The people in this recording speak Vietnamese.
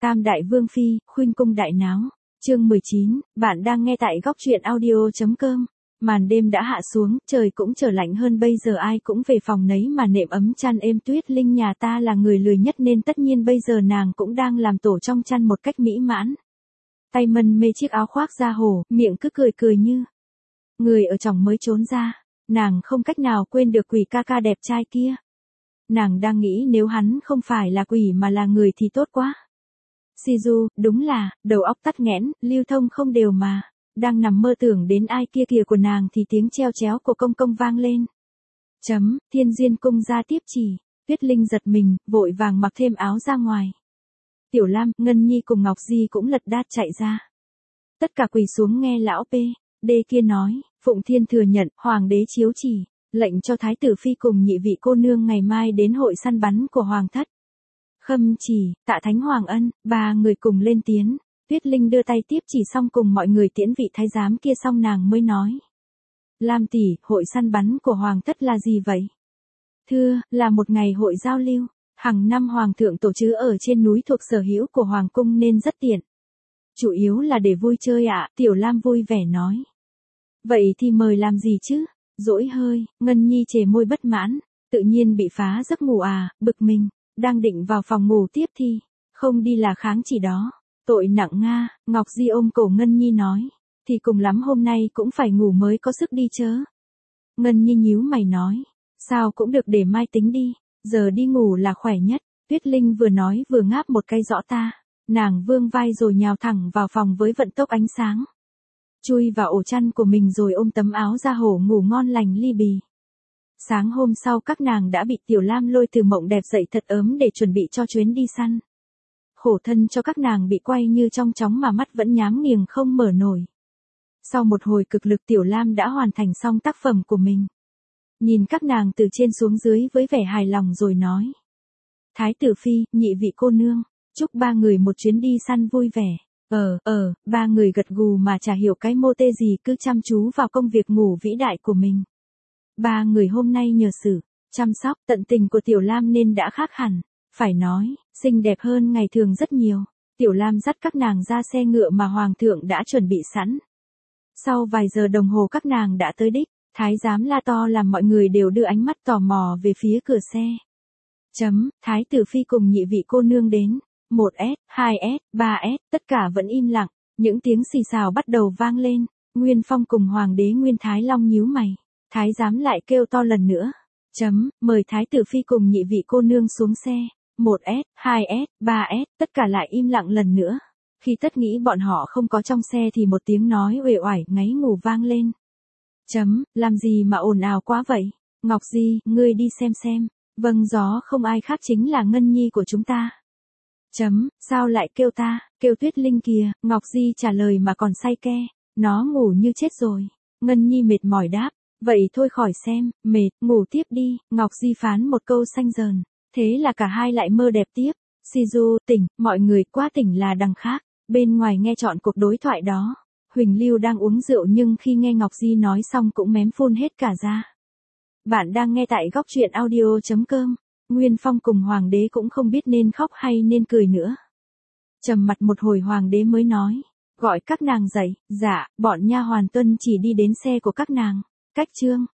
Tam đại vương phi, khuynh cung đại náo. Chương 19, bạn đang nghe tại góc truyện audio.com. Màn đêm đã hạ xuống, trời cũng trở lạnh hơn, bây giờ ai cũng về phòng nấy mà nệm ấm chăn êm. Tuyết Linh nhà ta là người lười nhất nên tất nhiên bây giờ nàng cũng đang làm tổ trong chăn một cách mỹ mãn. Tay mân mê chiếc áo khoác da hổ, miệng cứ cười cười như người ở trỏng mới trốn ra. Nàng không cách nào quên được quỷ ca ca đẹp trai kia. Nàng đang nghĩ nếu hắn không phải là quỷ mà là người thì tốt quá. Shizu, đúng là, đầu óc tắc nghẽn, lưu thông không đều mà. Đang nằm mơ tưởng đến ai kia kìa của nàng thì tiếng treo chéo của công công vang lên. Thiên Duyên cung ra tiếp chỉ. Tuyết Linh giật mình, vội vàng mặc thêm áo ra ngoài. Tiểu Lam, Ngân Nhi cùng Ngọc Di cũng lật đát chạy ra. Tất cả quỳ xuống nghe lão P.D kia nói, Phụng Thiên thừa nhận, Hoàng đế chiếu chỉ, lệnh cho Thái tử Phi cùng nhị vị cô nương ngày mai đến hội săn bắn của Hoàng thất. Khâm chỉ, Tạ Thánh Hoàng ân, ba người cùng lên tiến. Tuyết Linh đưa tay tiếp chỉ xong cùng mọi người tiễn vị thái giám kia xong nàng mới nói. Lam tỷ, hội săn bắn của Hoàng thất là gì vậy? Thưa, là một ngày hội giao lưu. Hàng năm Hoàng thượng tổ chức ở trên núi thuộc sở hữu của Hoàng cung nên rất tiện. Chủ yếu là để vui chơi ạ, Tiểu Lam vui vẻ nói. Vậy thì mời làm gì chứ? Dỗi hơi, Ngân Nhi chề môi bất mãn, tự nhiên bị phá giấc ngủ à, bực mình, đang định vào phòng ngủ tiếp thì, không đi là kháng chỉ đó. Tội nặng nga, Ngọc Di ôm cổ Ngân Nhi nói, thì cùng lắm hôm nay cũng phải ngủ mới có sức đi chớ. Ngân Nhi nhíu mày nói, sao cũng được để mai tính đi, giờ đi ngủ là khỏe nhất. Tuyết Linh vừa nói vừa ngáp một cái rõ ta, nàng vươn vai rồi nhào thẳng vào phòng với vận tốc ánh sáng. Chui vào ổ chăn của mình rồi ôm tấm áo da hổ ngủ ngon lành li bì. Sáng hôm sau các nàng đã bị Tiểu Lam lôi từ mộng đẹp dậy thật ấm để chuẩn bị cho chuyến đi săn. Khổ thân cho các nàng bị quay như trong chóng mà mắt vẫn nhám nghiền không mở nổi. Sau một hồi cực lực Tiểu Lam đã hoàn thành xong tác phẩm của mình. Nhìn các nàng từ trên xuống dưới với vẻ hài lòng rồi nói. Thái tử Phi, nhị vị cô nương, chúc ba người một chuyến đi săn vui vẻ. Ba người gật gù mà chả hiểu cái mô tê gì cứ chăm chú vào công việc ngủ vĩ đại của mình. Ba người hôm nay nhờ sự chăm sóc tận tình của Tiểu Lam nên đã khác hẳn, phải nói, xinh đẹp hơn ngày thường rất nhiều. Tiểu Lam dắt các nàng ra xe ngựa mà Hoàng thượng đã chuẩn bị sẵn. Sau vài giờ đồng hồ các nàng đã tới đích, thái giám la to làm mọi người đều đưa ánh mắt tò mò về phía cửa xe. Thái tử Phi cùng nhị vị cô nương đến. 1S, 2S, 3S, tất cả vẫn im lặng, những tiếng xì xào bắt đầu vang lên. Nguyên Phong cùng Hoàng đế Nguyên Thái Long nhíu mày, thái giám lại kêu to lần nữa. Mời Thái tử Phi cùng nhị vị cô nương xuống xe. 1S, 2S, 3S, tất cả lại im lặng lần nữa. Khi tất nghĩ bọn họ không có trong xe thì một tiếng nói uể oải ngáy ngủ vang lên. Làm gì mà ồn ào quá vậy? Ngọc Di, ngươi đi xem. Vâng, gió không ai khác chính là Ngân Nhi của chúng ta. Sao lại kêu ta, kêu Tuyết Linh kìa, Ngọc Di trả lời mà còn say ke, nó ngủ như chết rồi. Ngân Nhi mệt mỏi đáp, vậy thôi khỏi xem, mệt, ngủ tiếp đi, Ngọc Di phán một câu xanh dờn, thế là cả hai lại mơ đẹp tiếp. Shizu, tỉnh, mọi người quá tỉnh là đằng khác, bên ngoài nghe trọn cuộc đối thoại đó. Huỳnh Lưu đang uống rượu nhưng khi nghe Ngọc Di nói xong cũng mém phun hết cả ra. Bạn đang nghe tại góc truyện audio.com. Nguyên Phong cùng Hoàng đế cũng không biết nên khóc hay nên cười nữa. Trầm mặt một hồi Hoàng đế mới nói, gọi các nàng dậy. Dạ, bọn nha hoàn tuân chỉ đi đến xe của các nàng. Cách chương